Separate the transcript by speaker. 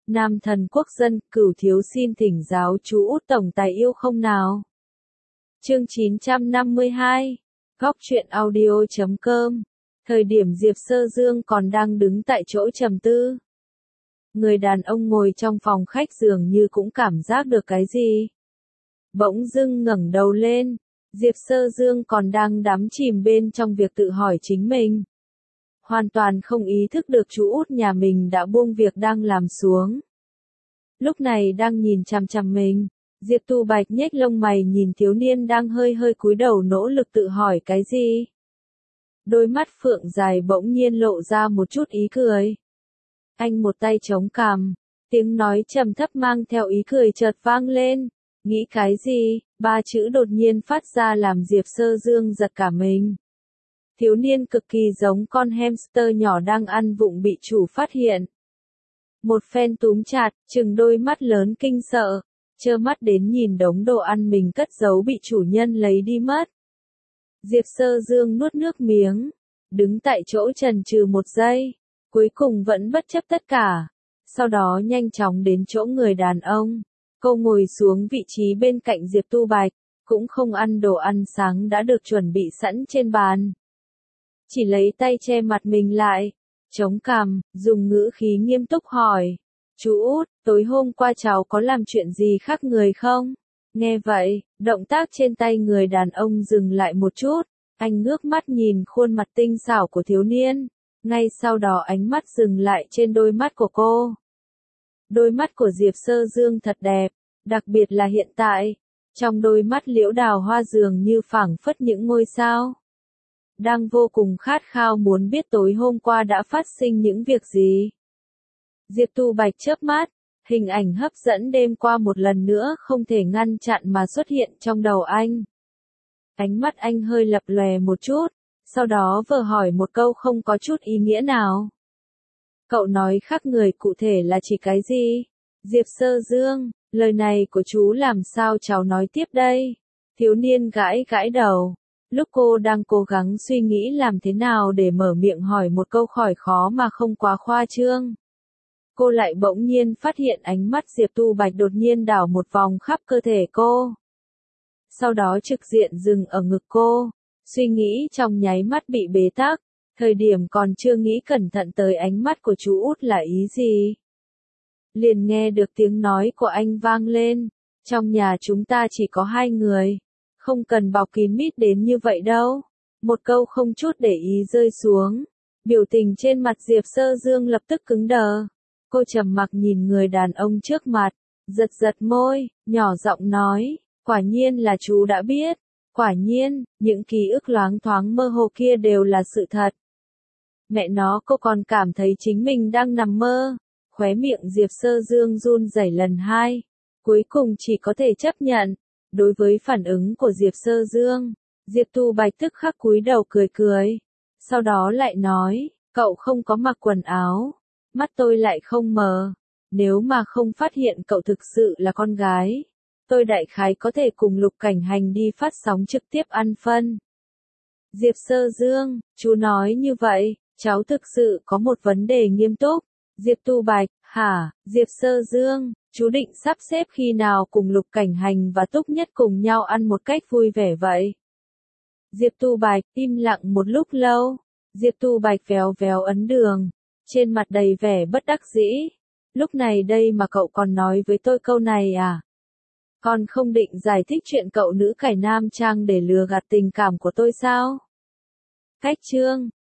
Speaker 1: Nam thần quốc dân, Cửu thiếu xin thỉnh giáo chú Út tổng tài yêu không nào. Chương 952, Góc truyện audio.com. Thời điểm Diệp Sơ Dương còn đang đứng tại chỗ trầm tư. Người đàn ông ngồi trong phòng khách dường như cũng cảm giác được cái gì. Bỗng dưng ngẩng đầu lên, Diệp Sơ Dương còn đang đắm chìm bên trong việc tự hỏi chính mình. Hoàn toàn không ý thức được chú Út nhà mình đã buông việc đang làm xuống. Lúc này đang nhìn chằm chằm mình, Diệp Tu Bạch nhếch lông mày nhìn thiếu niên đang hơi hơi cúi đầu nỗ lực tự hỏi cái gì. Đôi mắt phượng dài bỗng nhiên lộ ra một chút ý cười. Anh một tay chống cằm, tiếng nói trầm thấp mang theo ý cười chợt vang lên. Nghĩ cái gì? Ba chữ đột nhiên phát ra làm Diệp Sơ Dương giật cả mình. Thiếu niên cực kỳ giống con hamster nhỏ đang ăn vụng bị chủ phát hiện. Một phen túm chặt, trừng đôi mắt lớn kinh sợ, trơ mắt đến nhìn đống đồ ăn mình cất giấu bị chủ nhân lấy đi mất. Diệp Sơ Dương nuốt nước miếng, đứng tại chỗ chần chừ một giây, cuối cùng vẫn bất chấp tất cả. Sau đó nhanh chóng đến chỗ người đàn ông, cô ngồi xuống vị trí bên cạnh Diệp Tu Bạch, cũng không ăn đồ ăn sáng đã được chuẩn bị sẵn trên bàn. Chỉ lấy tay che mặt mình lại, chống cằm, dùng ngữ khí nghiêm túc hỏi. Chú Út, tối hôm qua cháu có làm chuyện gì khác người không? Nghe vậy, động tác trên tay người đàn ông dừng lại một chút, anh ngước mắt nhìn khuôn mặt tinh xảo của thiếu niên, ngay sau đó ánh mắt dừng lại trên đôi mắt của cô. Đôi mắt của Diệp Sơ Dương thật đẹp, đặc biệt là hiện tại, trong đôi mắt liễu đào hoa dường như phảng phất những ngôi sao. Đang vô cùng khát khao muốn biết tối hôm qua đã phát sinh những việc gì. Diệp Tu Bạch chớp mắt, hình ảnh hấp dẫn đêm qua một lần nữa không thể ngăn chặn mà xuất hiện trong đầu anh. Ánh mắt anh hơi lập lòe một chút, sau đó vờ hỏi một câu không có chút ý nghĩa nào. Cậu nói khác người cụ thể là chỉ cái gì? Diệp Sơ Dương, lời này của chú làm sao cháu nói tiếp đây? Thiếu niên gãi gãi đầu. Lúc cô đang cố gắng suy nghĩ làm thế nào để mở miệng hỏi một câu hỏi khó mà không quá khoa trương. Cô lại bỗng nhiên phát hiện ánh mắt Diệp Tu Bạch đột nhiên đảo một vòng khắp cơ thể cô. Sau đó trực diện dừng ở ngực cô, suy nghĩ trong nháy mắt bị bế tắc, thời điểm còn chưa nghĩ cẩn thận tới ánh mắt của chú Út là ý gì. Liền nghe được tiếng nói của anh vang lên, trong nhà chúng ta chỉ có hai người. Không cần bọc kín mít đến như vậy đâu. Một câu không chút để ý rơi xuống. Biểu tình trên mặt Diệp Sơ Dương lập tức cứng đờ. Cô trầm mặc nhìn người đàn ông trước mặt, giật giật môi, nhỏ giọng nói, quả nhiên là chú đã biết. Quả nhiên, những ký ức loáng thoáng mơ hồ kia đều là sự thật. Mẹ nó, cô còn cảm thấy chính mình đang nằm mơ. Khóe miệng Diệp Sơ Dương run rẩy lần hai. Cuối cùng chỉ có thể chấp nhận. Đối với phản ứng của Diệp Sơ Dương, Diệp Tu Bạch tức khắc cúi đầu cười cười. Sau đó lại nói, cậu không có mặc quần áo. Mắt tôi lại không mờ. Nếu mà không phát hiện cậu thực sự là con gái, tôi đại khái có thể cùng Lục Cảnh Hành đi phát sóng trực tiếp ăn phân. Diệp Sơ Dương, chú nói như vậy, cháu thực sự có một vấn đề nghiêm túc. Diệp Tu Bạch, hả? Diệp Sơ Dương, chú định sắp xếp khi nào cùng Lục Cảnh Hành và Túc Nhất cùng nhau ăn một cách vui vẻ vậy? Diệp Tu Bạch im lặng một lúc lâu. Diệp Tu Bạch véo véo ấn đường, trên mặt đầy vẻ bất đắc dĩ. Lúc này đây mà cậu còn nói với tôi câu này à? Con không định giải thích chuyện cậu nữ cải nam trang để lừa gạt tình cảm của tôi sao? Cách chương